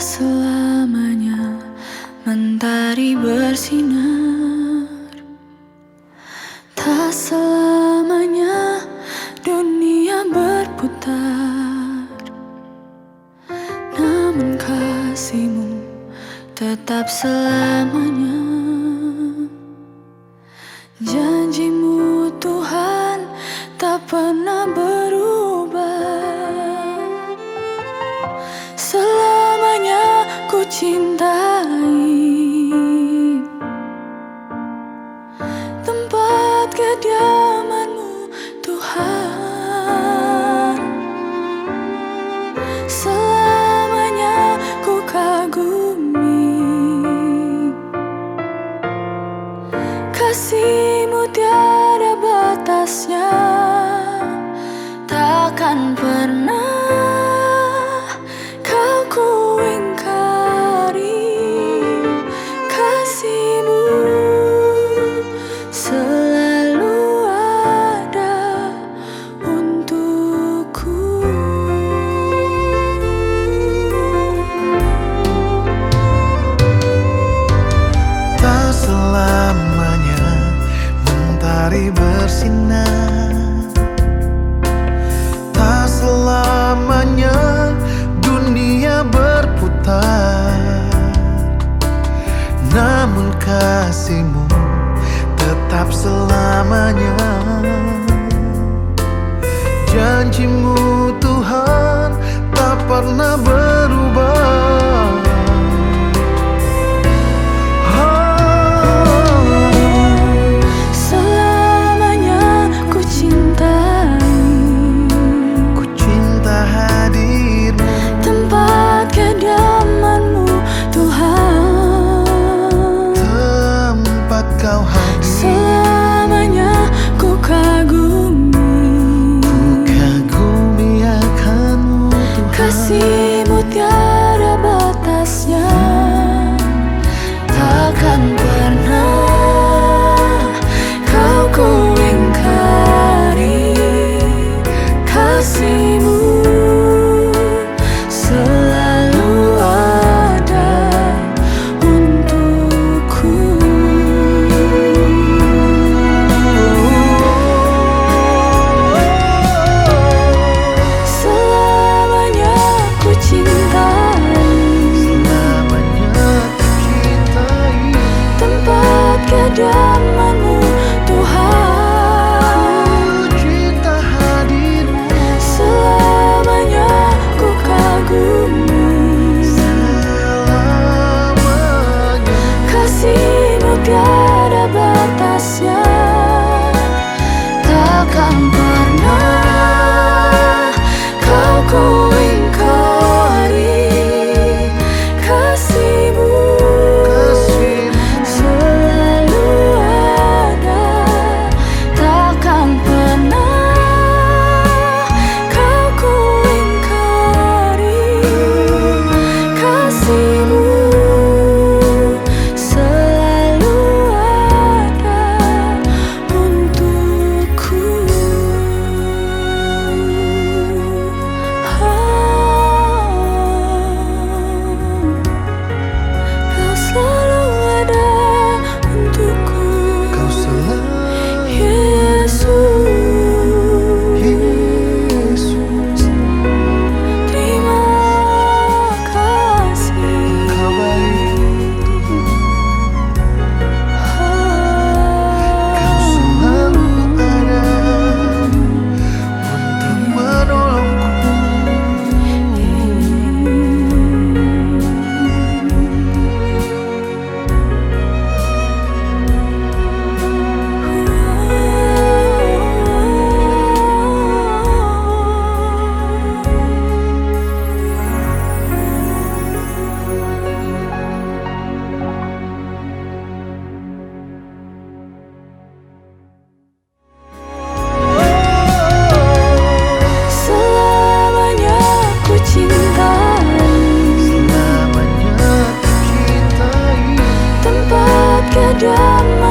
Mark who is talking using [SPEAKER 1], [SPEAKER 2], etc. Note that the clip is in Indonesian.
[SPEAKER 1] selamanya mentari bersinar, tak selamanya dunia berputar. Namun kasih-Mu tetap selamanya. Janji-Mu Tuhan tak pernah berubah. Selamanya ku cintai tempat kediaman-Mu Tuhan. Selamanya ku kagumi kasih-Mu tiada batasnya. Takkan pernah Kau ku ingkari. Kasih-Mu selalu ada untukku.
[SPEAKER 2] Tak selamanya mentari bersinar, tak selamanya dunia berputar. Namun kasih-Mu tetap selamanya. Janji-Mu Tuhan tak pernah berubah.
[SPEAKER 1] Selamanya ku cintai
[SPEAKER 2] Hadir-Mu,
[SPEAKER 1] tempat kediaman-Mu Tuhan.
[SPEAKER 2] tempat Kau hadir.
[SPEAKER 1] Selamanya ku kagumi
[SPEAKER 2] akan-Mu Tuhan.
[SPEAKER 1] kasih-Mu tiada batasnya. Takkan pernah Kau ku ingkari. Kasih-Mu selalu ada untukku. Selamanya ku cintai tempat kediaman-Mu Tuhan.
[SPEAKER 2] Cinta hadir-Mu,
[SPEAKER 1] Selamanya ku kagumi
[SPEAKER 2] selamanya.
[SPEAKER 1] kasih-Mu tiada batasnya. Takkan pernah Kau ku ingkari. Kasih-Mu selalu ada. Takkan pernah Kau ku ingkari. Kasih-Mu selalu ada untukku. Kau selalu ada untukku,
[SPEAKER 2] Kau selalu,
[SPEAKER 1] Yesus.
[SPEAKER 2] Yesus,
[SPEAKER 1] Terima kasih.
[SPEAKER 2] Kau baik. Kau selalu ada untuk menolongku.
[SPEAKER 1] Selamanya ku cintai
[SPEAKER 2] Selamanya ku cintai
[SPEAKER 1] tempat kediaman